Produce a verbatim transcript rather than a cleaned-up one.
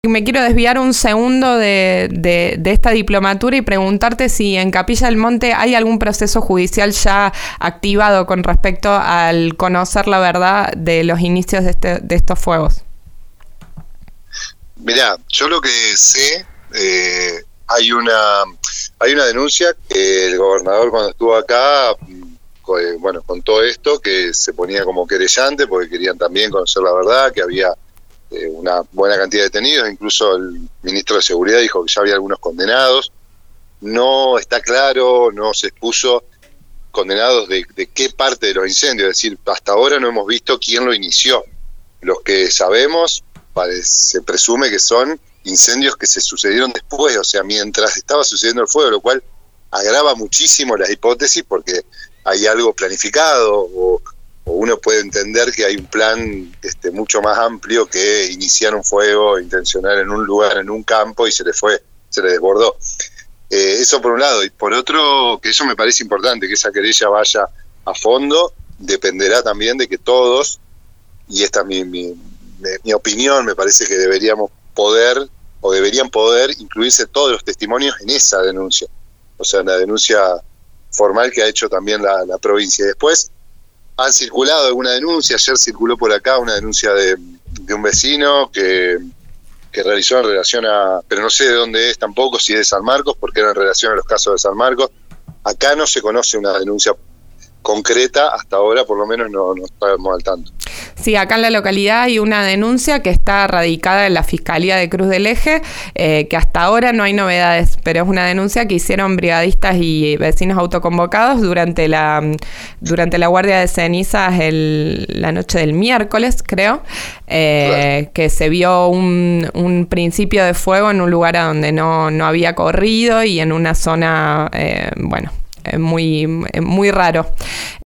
me quiero desviar un segundo de, de, de esta diplomatura y preguntarte si en Capilla del Monte hay algún proceso judicial ya activado con respecto al conocer la verdad de los inicios de, este, de estos fuegos. Mirá, yo lo que sé, eh, hay una hay una denuncia que el gobernador cuando estuvo acá, bueno, contó esto, que se ponía como querellante porque querían también conocer la verdad, que había eh, una buena cantidad de detenidos, incluso el ministro de Seguridad dijo que ya había algunos condenados. No está claro, no se expuso condenados de, de qué parte de los incendios, es decir, hasta ahora no hemos visto quién lo inició. Los que sabemos, se presume que son incendios que se sucedieron después, o sea, mientras estaba sucediendo el fuego, lo cual agrava muchísimo las hipótesis porque hay algo planificado o, o uno puede entender que hay un plan este, mucho más amplio que iniciar un fuego intencional en un lugar, en un campo y se le fue, se le desbordó. Eh, eso por un lado, y por otro, que eso me parece importante, que esa querella vaya a fondo, dependerá también de que todos, y esta es mi, mi, mi opinión, me parece que deberíamos poder, o deberían poder incluirse todos los testimonios en esa denuncia, o sea, en la denuncia formal que ha hecho también la, la provincia. Después han circulado alguna denuncia, ayer circuló por acá una denuncia de, de un vecino que, que realizó en relación a, pero no sé de dónde es tampoco, si es de San Marcos, porque era en relación a los casos de San Marcos. Acá no se conoce una denuncia concreta, hasta ahora por lo menos no, no estamos al tanto. Sí, acá en la localidad hay una denuncia que está radicada en la Fiscalía de Cruz del Eje, eh, que hasta ahora no hay novedades, pero es una denuncia que hicieron brigadistas y vecinos autoconvocados durante la durante la guardia de cenizas el, la noche del miércoles, creo, eh, claro. Que se vio un, un principio de fuego en un lugar a donde no, no había corrido y en una zona, eh, bueno, muy, muy raro.